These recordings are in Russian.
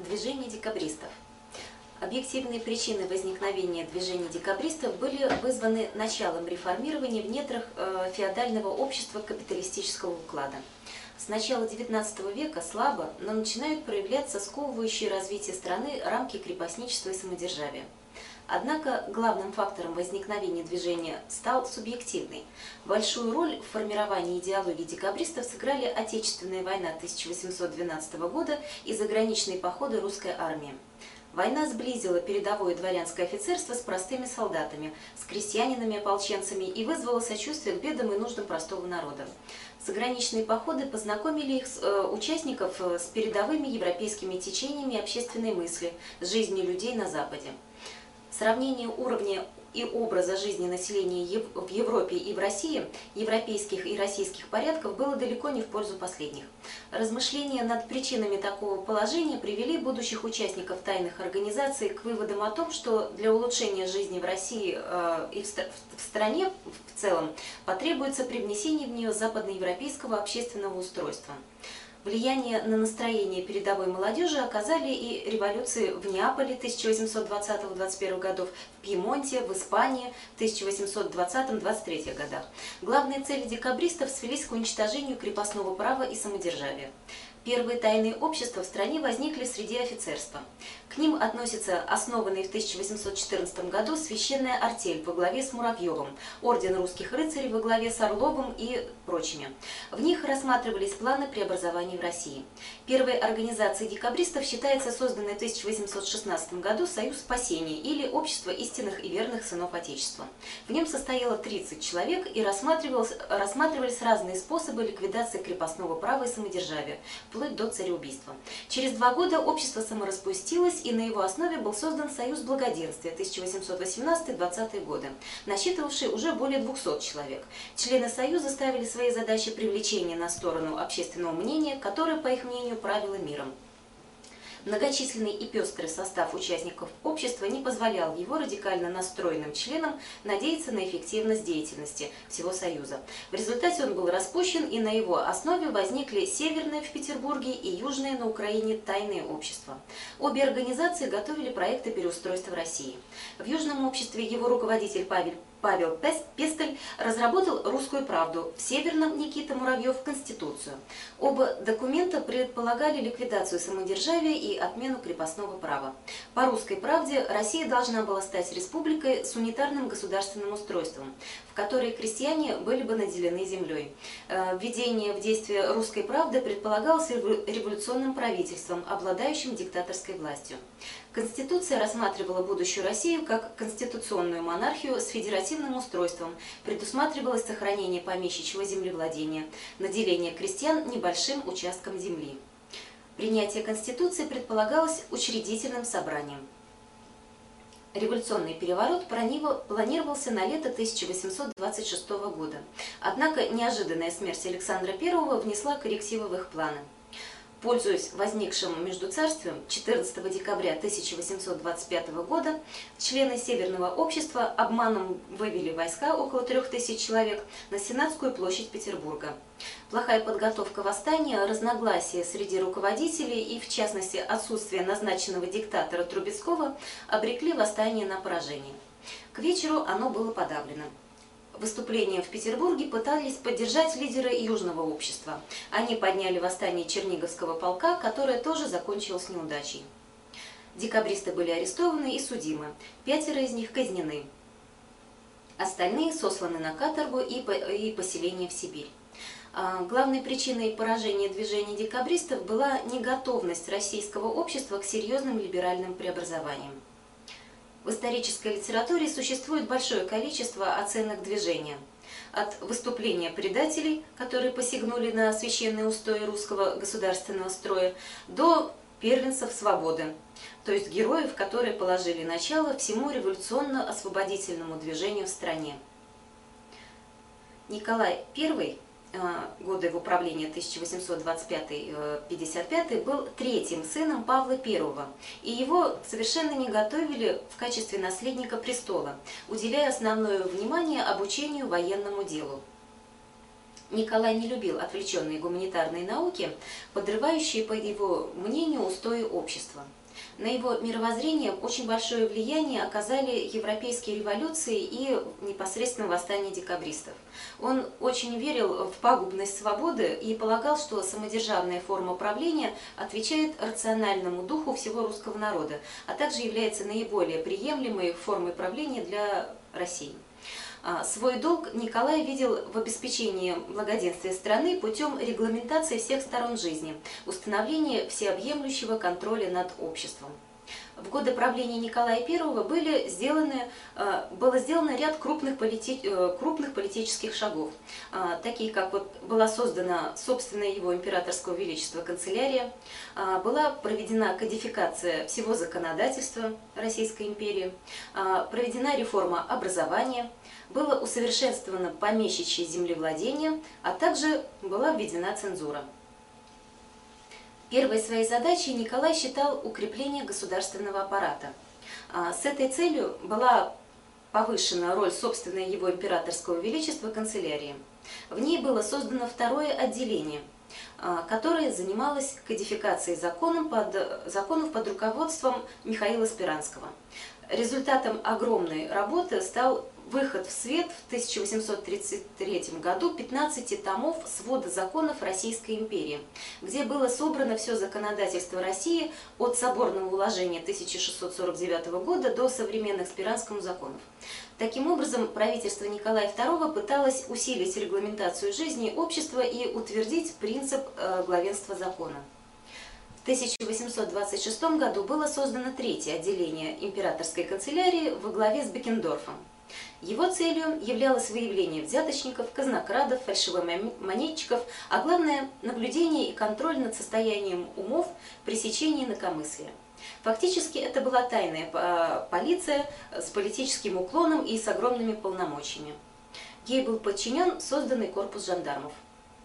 Движение декабристов. Объективные причины возникновения движения декабристов были вызваны началом реформирования в недрах феодального общества капиталистического уклада. С начала XIX века слабо, но начинают проявляться сковывающие развитие страны рамки крепостничества и самодержавия. Однако главным фактором возникновения движения стал субъективный. Большую роль в формировании идеологии декабристов сыграли Отечественная война 1812 года и заграничные походы русской армии. Война сблизила передовое дворянское офицерство с простыми солдатами, с крестьянинами-ополченцами и вызвала сочувствие к бедам и нуждам простого народа. Заграничные походы познакомили их участников с передовыми европейскими течениями общественной мысли, с жизнью людей на Западе. Сравнение уровня и образа жизни населения в Европе и в России, европейских и российских порядков, было далеко не в пользу последних. Размышления над причинами такого положения привели будущих участников тайных организаций к выводам о том, что для улучшения жизни в России и в стране в целом потребуется привнесение в нее западноевропейского общественного устройства. Влияние на настроение передовой молодежи оказали и революции в Неаполе 1820-21 годов, в Пьемонте, в Испании в 1820-23 годах. Главные цели декабристов свелись к уничтожению крепостного права и самодержавия. Первые тайные общества в стране возникли среди офицерства. К ним относится основанный в 1814 году священная артель во главе с Муравьевым, орден русских рыцарей во главе с Орловым и прочими. В них рассматривались планы преобразований в России. Первой организацией декабристов считается созданный в 1816 году Союз спасения или Общество истинных и верных сынов Отечества. В нем состояло 30 человек и рассматривались разные способы ликвидации крепостного права и самодержавия, вплоть до цареубийства. Через 2 года общество самораспустилось, и на его основе был создан Союз благоденствия 1818-20 годы, насчитывавший уже более 200 человек. Члены Союза ставили своей задачей привлечение на сторону общественного мнения, которое, по их мнению, правило миром. Многочисленный и пестрый состав участников общества не позволял его радикально настроенным членам надеяться на эффективность деятельности всего Союза. В результате он был распущен, и на его основе возникли северные в Петербурге и южные на Украине тайные общества. Обе организации готовили проекты переустройства России. В Южном обществе его руководитель Павел Пестель разработал «Русскую правду», в Северном Никита Муравьев – Конституцию. Оба документа предполагали ликвидацию самодержавия и отмену крепостного права. По «Русской правде» Россия должна была стать республикой с унитарным государственным устройством, в которой крестьяне были бы наделены землей. Введение в действие «Русской правды» предполагалось революционным правительством, обладающим диктаторской властью. Конституция рассматривала будущую Россию как конституционную монархию с федеративным устройством, предусматривалось сохранение помещичьего землевладения, наделение крестьян небольшим участком земли. Принятие Конституции предполагалось учредительным собранием. Революционный переворот планировался на лето 1826 года, однако неожиданная смерть Александра I внесла коррективы в их планы. Пользуясь возникшим междуцарствием, 14 декабря 1825 года члены Северного общества обманом вывели войска, около 3000 человек, на Сенатскую площадь Петербурга. Плохая подготовка восстания, разногласия среди руководителей и, в частности, отсутствие назначенного диктатора Трубецкого обрекли восстание на поражение. К вечеру оно было подавлено. Выступлением в Петербурге пытались поддержать лидеры Южного общества. Они подняли восстание Черниговского полка, которое тоже закончилось неудачей. Декабристы были арестованы и судимы. 5 из них казнены. Остальные сосланы на каторгу и поселение в Сибирь. Главной причиной поражения движения декабристов была неготовность российского общества к серьезным либеральным преобразованиям. В исторической литературе существует большое количество оценок движения. От выступления предателей, которые посягнули на священные устои русского государственного строя, до первенцев свободы, то есть героев, которые положили начало всему революционно-освободительному движению в стране. Николай I, годы его правления 1825-55, был 3-м сыном Павла I, и его совершенно не готовили в качестве наследника престола, уделяя основное внимание обучению военному делу. Николай не любил отвлеченные гуманитарные науки, подрывающие, по его мнению, устои общества. На его мировоззрение очень большое влияние оказали европейские революции и непосредственно восстание декабристов. Он очень верил в пагубность свободы и полагал, что самодержавная форма правления отвечает рациональному духу всего русского народа, а также является наиболее приемлемой формой правления для России. Свой долг Николай видел в обеспечении благоденствия страны путем регламентации всех сторон жизни, установления всеобъемлющего контроля над обществом. В годы правления Николая I было сделано ряд крупных политических шагов, такие как была создана собственная его императорского величества канцелярия, была проведена кодификация всего законодательства Российской империи, проведена реформа образования, было усовершенствовано помещичье землевладение, а также была введена цензура. Первой своей задачей Николай считал укрепление государственного аппарата. С этой целью была повышена роль собственной его императорского величества канцелярии. В ней было создано второе отделение, которое занималось кодификацией законов под руководством Михаила Спиранского. Результатом огромной работы стал выход в свет в 1833 году 15 томов свода законов Российской империи, где было собрано все законодательство России от соборного уложения 1649 года до современных Спиранскому законов. Таким образом, правительство Николая II пыталось усилить регламентацию жизни общества и утвердить принцип главенства закона. В 1826 году было создано третье отделение императорской канцелярии во главе с Беккендорфом. Его целью являлось выявление взяточников, казнокрадов, фальшивомонетчиков, а главное – наблюдение и контроль над состоянием умов, пресечение инакомыслия. Фактически это была тайная полиция с политическим уклоном и с огромными полномочиями. Ей был подчинен созданный корпус жандармов.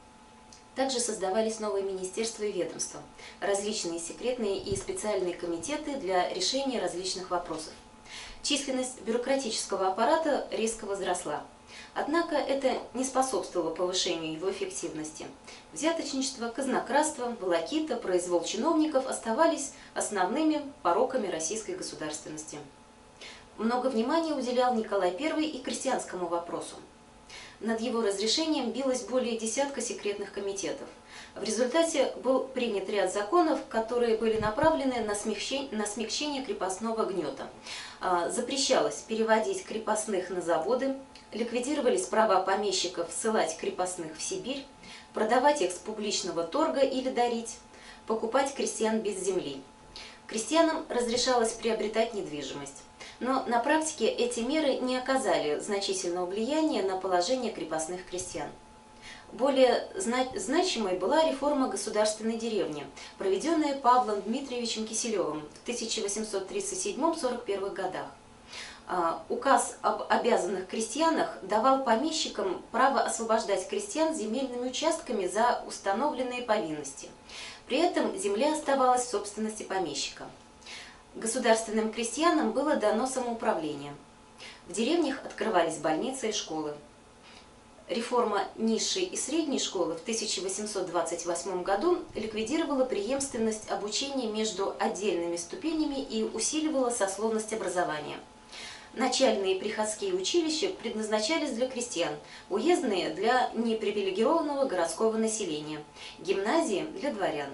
Также создавались новые министерства и ведомства, различные секретные и специальные комитеты для решения различных вопросов. Численность бюрократического аппарата резко возросла. Однако это не способствовало повышению его эффективности. Взяточничество, казнокрадство, волокита, произвол чиновников оставались основными пороками российской государственности. Много внимания уделял Николай I и крестьянскому вопросу. Над его разрешением билось более десятка секретных комитетов. В результате был принят ряд законов, которые были направлены на смягчение крепостного гнета. Запрещалось переводить крепостных на заводы, ликвидировались права помещиков ссылать крепостных в Сибирь, продавать их с публичного торга или дарить, покупать крестьян без земли. Крестьянам разрешалось приобретать недвижимость. Но на практике эти меры не оказали значительного влияния на положение крепостных крестьян. Более значимой была реформа государственной деревни, проведенная Павлом Дмитриевичем Киселевым в 1837-41 годах. Указ об обязанных крестьянах давал помещикам право освобождать крестьян земельными участками за установленные повинности. При этом земля оставалась в собственности помещика. Государственным крестьянам было дано самоуправление. В деревнях открывались больницы и школы. Реформа низшей и средней школы в 1828 году ликвидировала преемственность обучения между отдельными ступенями и усиливала сословность образования. Начальные и приходские училища предназначались для крестьян, уездные – для непривилегированного городского населения, гимназии – для дворян.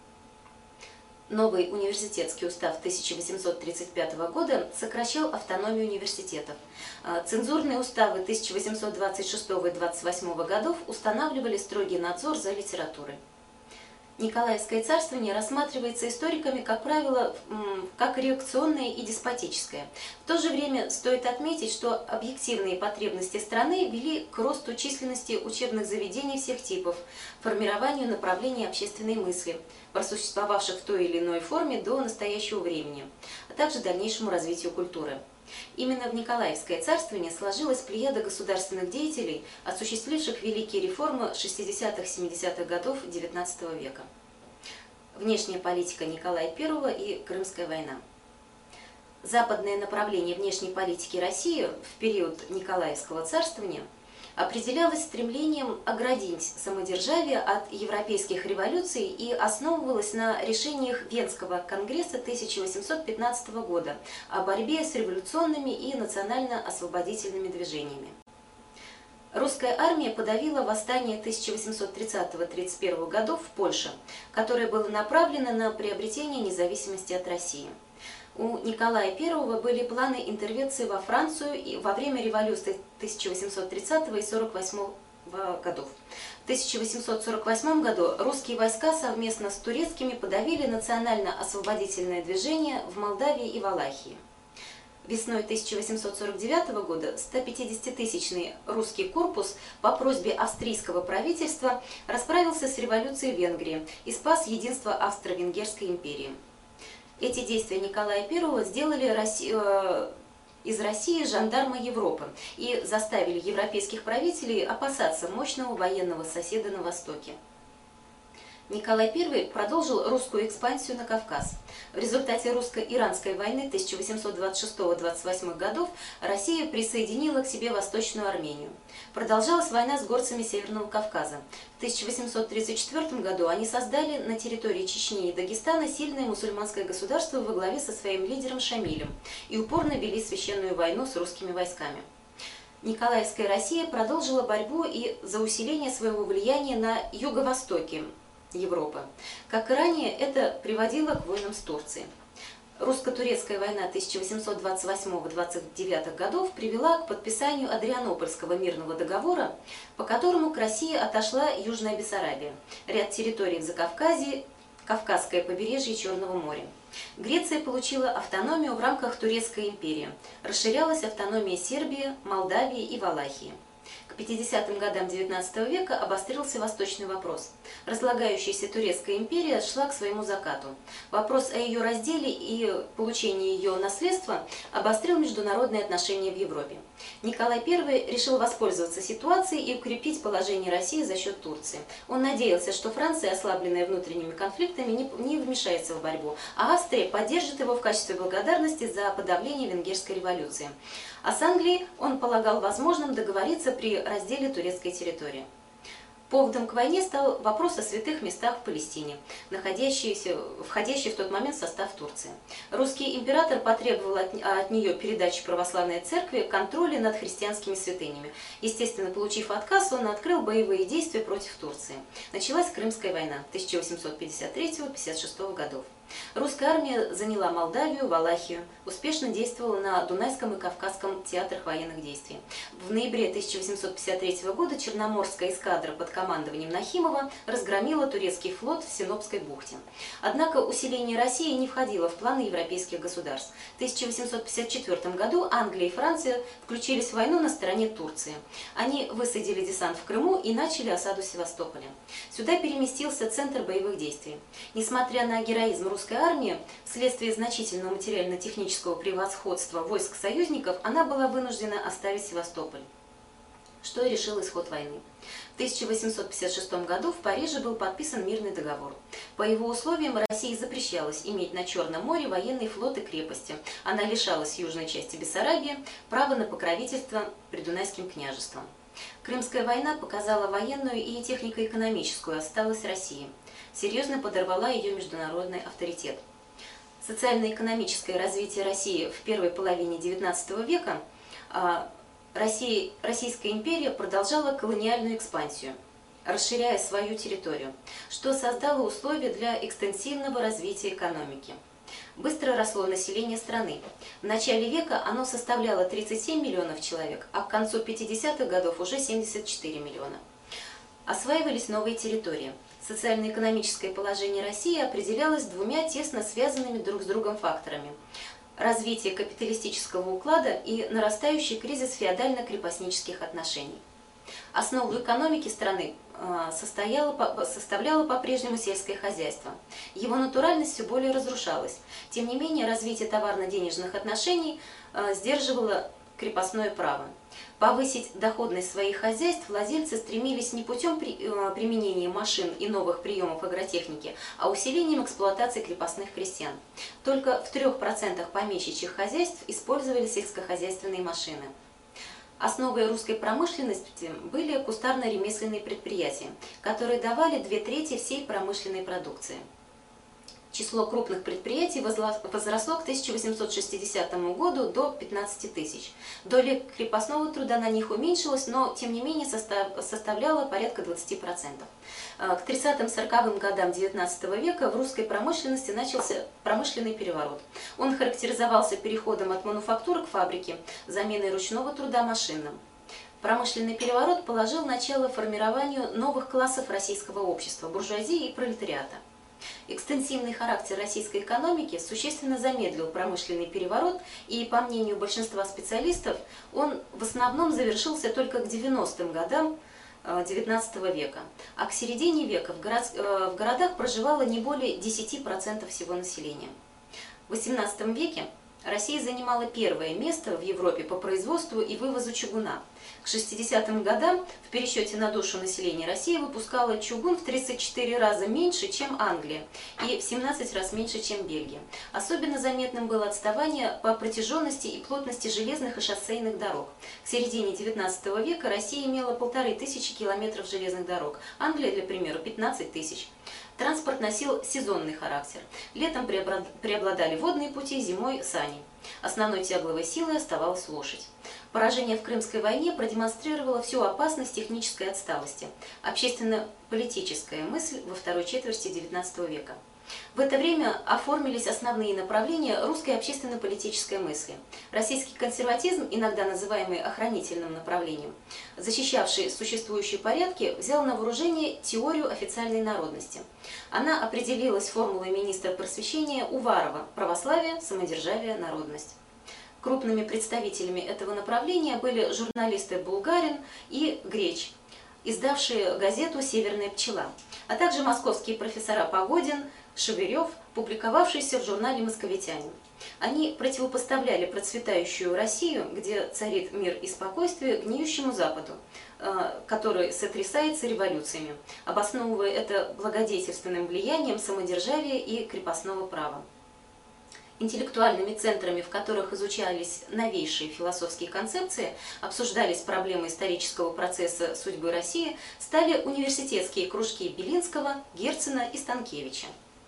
Новый университетский устав 1835 года сокращал автономию университетов. Цензурные уставы 1826 и 1828 годов устанавливали строгий надзор за литературой. Николаевское царствование рассматривается историками, как правило, как реакционное и деспотическое. В то же время стоит отметить, что объективные потребности страны вели к росту численности учебных заведений всех типов, формированию направлений общественной мысли, просуществовавших в той или иной форме до настоящего времени, а также дальнейшему развитию культуры. Именно в Николаевское царствование сложилась плеяда государственных деятелей, осуществивших великие реформы 60-70-х годов XIX века. Внешняя политика Николая I и Крымская война. Западное направление внешней политики России в период Николаевского царствования определялась стремлением оградить самодержавие от европейских революций и основывалась на решениях Венского конгресса 1815 года о борьбе с революционными и национально-освободительными движениями. Русская армия подавила восстание 1830-31 годов в Польше, которое было направлено на приобретение независимости от России. У Николая I были планы интервенции во Францию и во время революции 1830 и 1848 годов. В 1848 году русские войска совместно с турецкими подавили национально-освободительное движение в Молдавии и Валахии. Весной 1849 года 150-тысячный русский корпус по просьбе австрийского правительства расправился с революцией в Венгрии и спас единство Австро-Венгерской империи. Эти действия Николая I сделали из России жандарма Европы и заставили европейских правителей опасаться мощного военного соседа на Востоке. Николай I продолжил русскую экспансию на Кавказ. В результате русско-иранской войны 1826-28 годов Россия присоединила к себе Восточную Армению. Продолжалась война с горцами Северного Кавказа. В 1834 году они создали на территории Чечни и Дагестана сильное мусульманское государство во главе со своим лидером Шамилем и упорно вели священную войну с русскими войсками. Николаевская Россия продолжила борьбу и за усиление своего влияния на юго-востоке Европы. Как и ранее, это приводило к войнам с Турцией. Русско-турецкая война 1828-29 годов привела к подписанию Адрианопольского мирного договора, по которому к России отошла Южная Бессарабия, ряд территорий в Закавказье, Кавказское побережье Черного моря. Греция получила автономию в рамках Турецкой империи. Расширялась автономия Сербии, Молдавии и Валахии. К 50-м годам XIX века обострился восточный вопрос. Разлагающаяся Турецкая империя шла к своему закату. Вопрос о ее разделе и получении ее наследства обострил международные отношения в Европе. Николай I решил воспользоваться ситуацией и укрепить положение России за счет Турции. Он надеялся, что Франция, ослабленная внутренними конфликтами, не вмешается в борьбу, а Австрия поддержит его в качестве благодарности за подавление Венгерской революции. А с Англией он полагал возможным договориться при разделе турецкой территории. Поводом к войне стал вопрос о святых местах в Палестине, входящий в тот момент в состав Турции. Русский император потребовал от нее передачи православной церкви контроля над христианскими святынями. Естественно, получив отказ, он открыл боевые действия против Турции. Началась Крымская война 1853-56 годов. Русская армия заняла Молдавию, Валахию, успешно действовала на Дунайском и Кавказском театрах военных действий. В ноябре 1853 года Черноморская эскадра под командованием Нахимова разгромила турецкий флот в Синопской бухте. Однако усиление России не входило в планы европейских государств. В 1854 году Англия и Франция включились в войну на стороне Турции. Они высадили десант в Крыму и начали осаду Севастополя. Сюда переместился центр боевых действий. Несмотря на героизм русской армии, вследствие значительного материально-технического превосходства войск союзников, она была вынуждена оставить Севастополь, что и решил исход войны. В 1856 году в Париже был подписан мирный договор. По его условиям России запрещалось иметь на Черном море военный флот и крепости. Она лишалась южной части Бессарабии права на покровительство придунайским княжествам. Крымская война показала военную и технико-экономическую отсталость России. Серьезно подорвала ее международный авторитет. Социально-экономическое развитие России в первой половине XIX века Российская империя продолжала колониальную экспансию, расширяя свою территорию, что создало условия для экстенсивного развития экономики. Быстро росло население страны. В начале века оно составляло 37 миллионов человек, а к концу 50-х годов уже 74 миллиона. Осваивались новые территории. Социально-экономическое положение России определялось двумя тесно связанными друг с другом факторами: развитие капиталистического уклада и нарастающий кризис феодально-крепостнических отношений. Основу экономики страны составляло по-прежнему сельское хозяйство. Его натуральность все более разрушалась. Тем не менее, развитие товарно-денежных отношений сдерживало крепостное право. Повысить доходность своих хозяйств владельцы стремились не путем применения машин и новых приемов агротехники, а усилением эксплуатации крепостных крестьян. Только в 3% помещичьих хозяйств использовали сельскохозяйственные машины. Основой русской промышленности были кустарно-ремесленные предприятия, которые давали 2/3 всей промышленной продукции. Число крупных предприятий возросло к 1860 году до 15 тысяч. Доля крепостного труда на них уменьшилась, но тем не менее составляла порядка 20%. К 30-40 годам XIX века в русской промышленности начался промышленный переворот. Он характеризовался переходом от мануфактуры к фабрике, заменой ручного труда машинным. Промышленный переворот положил начало формированию новых классов российского общества – буржуазии и пролетариата. Экстенсивный характер российской экономики существенно замедлил промышленный переворот, и, по мнению большинства специалистов, он в основном завершился только к 90-м годам XIX века, а к середине века в городах проживало не более 10% всего населения. В XVIII веке Россия занимала первое место в Европе по производству и вывозу чугуна. К 60-м годам в пересчете на душу населения Россия выпускала чугун в 34 раза меньше, чем Англия, и в 17 раз меньше, чем Бельгия. Особенно заметным было отставание по протяженности и плотности железных и шоссейных дорог. К середине XIX века Россия имела 1500 километров железных дорог, Англия, для примера, 15 тысяч. Транспорт носил сезонный характер. Летом преобладали водные пути, зимой – сани. Основной тягловой силой оставалась лошадь. Поражение в Крымской войне продемонстрировало всю опасность технической отсталости, общественно-политическая мысль во второй четверти XIX века. В это время оформились основные направления русской общественно-политической мысли. Российский консерватизм, иногда называемый охранительным направлением, защищавший существующие порядки, взял на вооружение теорию официальной народности. Она определилась формулой министра просвещения Уварова «Православие, самодержавие, народность». Крупными представителями этого направления были журналисты Булгарин и Греч, издавшие газету «Северная пчела», а также московские профессора Погодин, Шеверев, публиковавшийся в журнале «Московитянин». Они противопоставляли процветающую Россию, где царит мир и спокойствие, гниющему Западу, который сотрясается революциями, обосновывая это благодетельственным влиянием самодержавия и крепостного права. Интеллектуальными центрами, в которых изучались новейшие философские концепции, обсуждались проблемы исторического процесса судьбы России, стали университетские кружки Белинского, Герцена и Станкевича.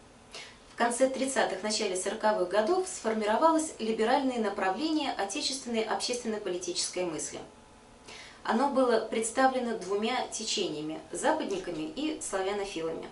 В конце 30-х, начале 40-х годов сформировалось либеральное направление отечественной общественно-политической мысли. Оно было представлено двумя течениями – западниками и славянофилами.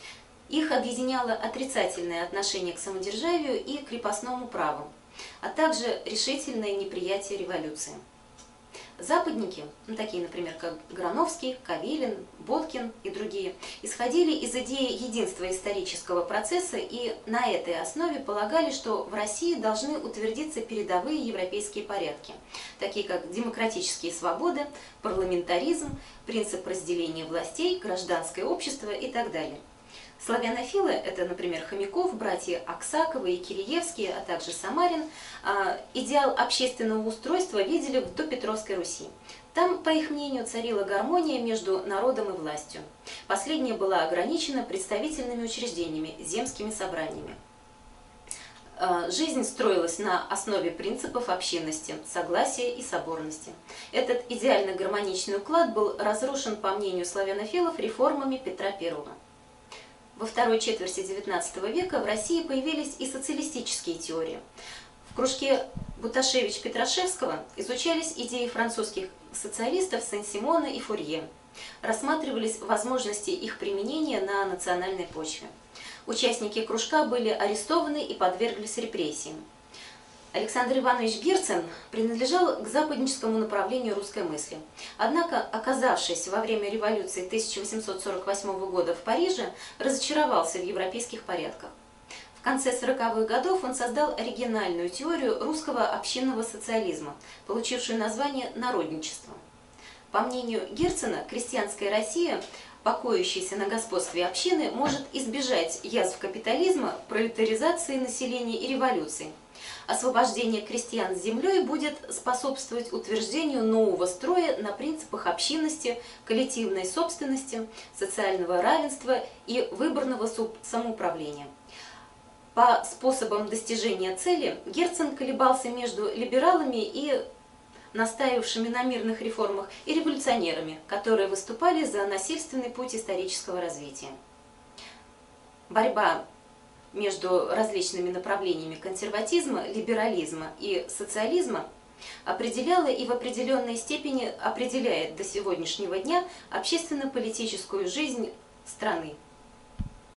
Их объединяло отрицательное отношение к самодержавию и крепостному праву, а также решительное неприятие революции. Западники, такие, например, как Грановский, Кавелин, Боткин и другие, исходили из идеи единства исторического процесса и на этой основе полагали, что в России должны утвердиться передовые европейские порядки, такие как демократические свободы, парламентаризм, принцип разделения властей, гражданское общество и так далее. Славянофилы, это, например, Хомяков, братья Аксаковы и Киреевские, а также Самарин, идеал общественного устройства видели в допетровской Руси. Там, по их мнению, царила гармония между народом и властью. Последняя была ограничена представительными учреждениями, земскими собраниями. Жизнь строилась на основе принципов общинности, согласия и соборности. Этот идеально гармоничный уклад был разрушен, по мнению славянофилов, реформами Петра I. Во второй четверти XIX века в России появились и социалистические теории. В кружке Буташевич-Петрашевского изучались идеи французских социалистов Сен-Симона и Фурье. Рассматривались возможности их применения на национальной почве. Участники кружка были арестованы и подверглись репрессиям. Александр Иванович Герцен принадлежал к западническому направлению русской мысли. Однако, оказавшись во время революции 1848 года в Париже, разочаровался в европейских порядках. В конце 40-х годов он создал оригинальную теорию русского общинного социализма, получившую название «народничество». По мнению Герцена, крестьянская Россия, покоящаяся на господстве общины, может избежать язв капитализма, пролетаризации населения и революции. Освобождение крестьян с землей будет способствовать утверждению нового строя на принципах общинности, коллективной собственности, социального равенства и выборного самоуправления. По способам достижения цели Герцен колебался между либералами и настаивавшими на мирных реформах, и революционерами, которые выступали за насильственный путь исторического развития. Борьба между различными направлениями консерватизма, либерализма и социализма определяла и в определенной степени определяет до сегодняшнего дня общественно-политическую жизнь страны.